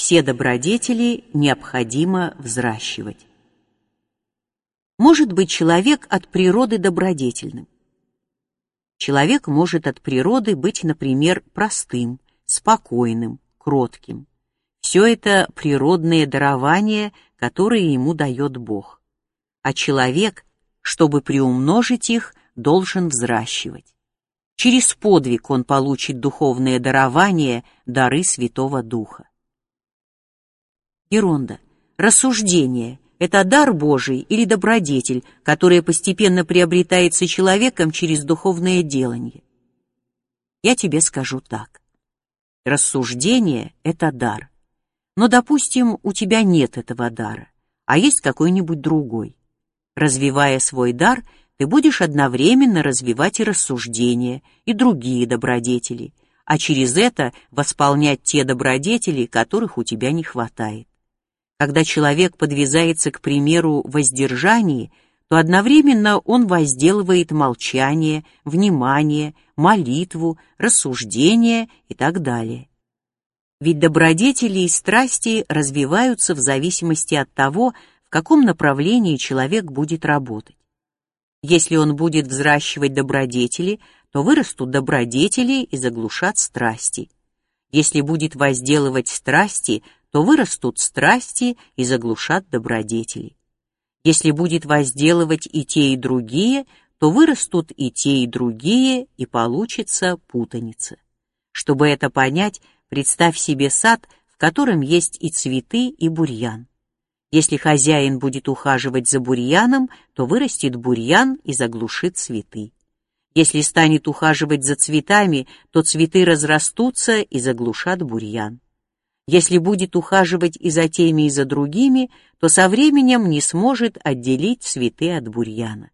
все добродетели необходимо взращивать. Может быть человек от природы добродетельным. Человек может от природы быть, например, простым, спокойным, кротким. Все это природные дарования, которые ему дает Бог. А человек, чтобы приумножить их, должен взращивать. Через подвиг он получит духовные дарования, дары Святого Духа. Геронда. Рассуждение – это дар Божий или добродетель, которая постепенно приобретается человеком через духовное делание. Я тебе скажу так. Рассуждение – это дар. Но, допустим, у тебя нет этого дара, а есть какой-нибудь другой. Развивая свой дар, ты будешь одновременно развивать и рассуждения, и другие добродетели, а через это восполнять те добродетели, которых у тебя не хватает. Когда человек подвязается, к примеру, в воздержании, то одновременно он возделывает молчание, внимание, молитву, рассуждение и так далее. Ведь добродетели и страсти развиваются в зависимости от того, в каком направлении человек будет работать. Если он будет взращивать добродетели, то вырастут добродетели и заглушат страсти. Если будет возделывать страсти, то вырастут страсти и заглушат добродетели. Если будет возделывать и те, и другие, то вырастут и те, и другие, и получится путаница. Чтобы это понять, представь себе сад, в котором есть и цветы, и бурьян. Если хозяин будет ухаживать за бурьяном, то вырастет бурьян и заглушит цветы. Если станет ухаживать за цветами, то цветы разрастутся и заглушат бурьян. Если будет ухаживать и за теми, и за другими, то со временем не сможет отделить цветы от бурьяна.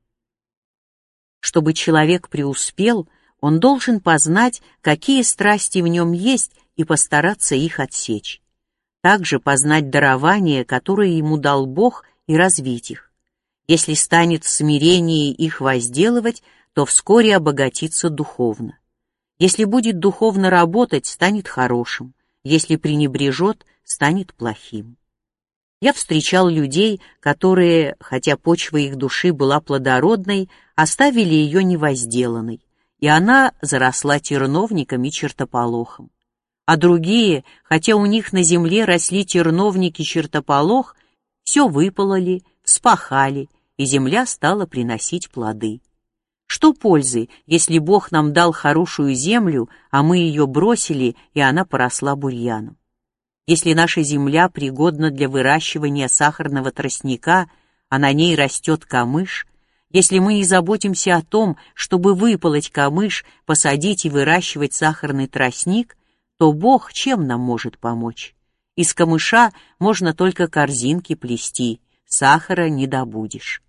Чтобы человек преуспел, он должен познать, какие страсти в нем есть, и постараться их отсечь. Также познать дарования, которые ему дал Бог, и развить их. Если станет в смирении их возделывать, то вскоре обогатится духовно. Если будет духовно работать, станет хорошим. Если пренебрежет, станет плохим. Я встречал людей, которые, хотя почва их души была плодородной, оставили ее невозделанной, и она заросла терновником и чертополохом. А другие, хотя у них на земле росли терновник и чертополох, все выпололи, вспахали, и земля стала приносить плоды. Что пользы, если Бог нам дал хорошую землю, а мы ее бросили, и она поросла бурьяном? Если наша земля пригодна для выращивания сахарного тростника, а на ней растет камыш, если мы не заботимся о том, чтобы выполоть камыш, посадить и выращивать сахарный тростник, то Бог чем нам может помочь? Из камыша можно только корзинки плести, сахара не добудешь.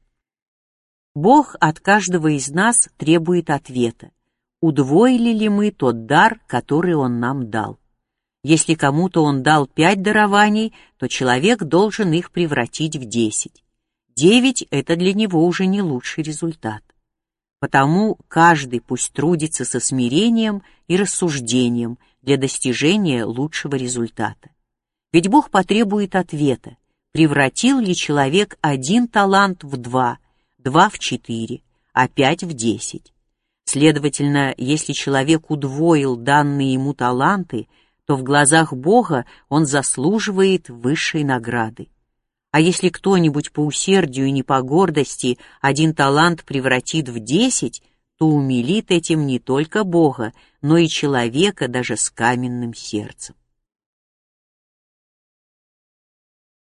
Бог от каждого из нас требует ответа, удвоили ли мы тот дар, который Он нам дал. Если кому-то Он дал 5 дарований, то человек должен их превратить в 10. 9 — это для него уже не лучший результат. Потому каждый пусть трудится со смирением и рассуждением для достижения лучшего результата. Ведь Бог потребует ответа, превратил ли человек 1 талант в 2, 2 в 4, а 5 в 10. Следовательно, если человек удвоил данные ему таланты, то в глазах Бога он заслуживает высшей награды. А если кто-нибудь по усердию и не по гордости 1 талант превратит в 10, то умилит этим не только Бога, но и человека даже с каменным сердцем.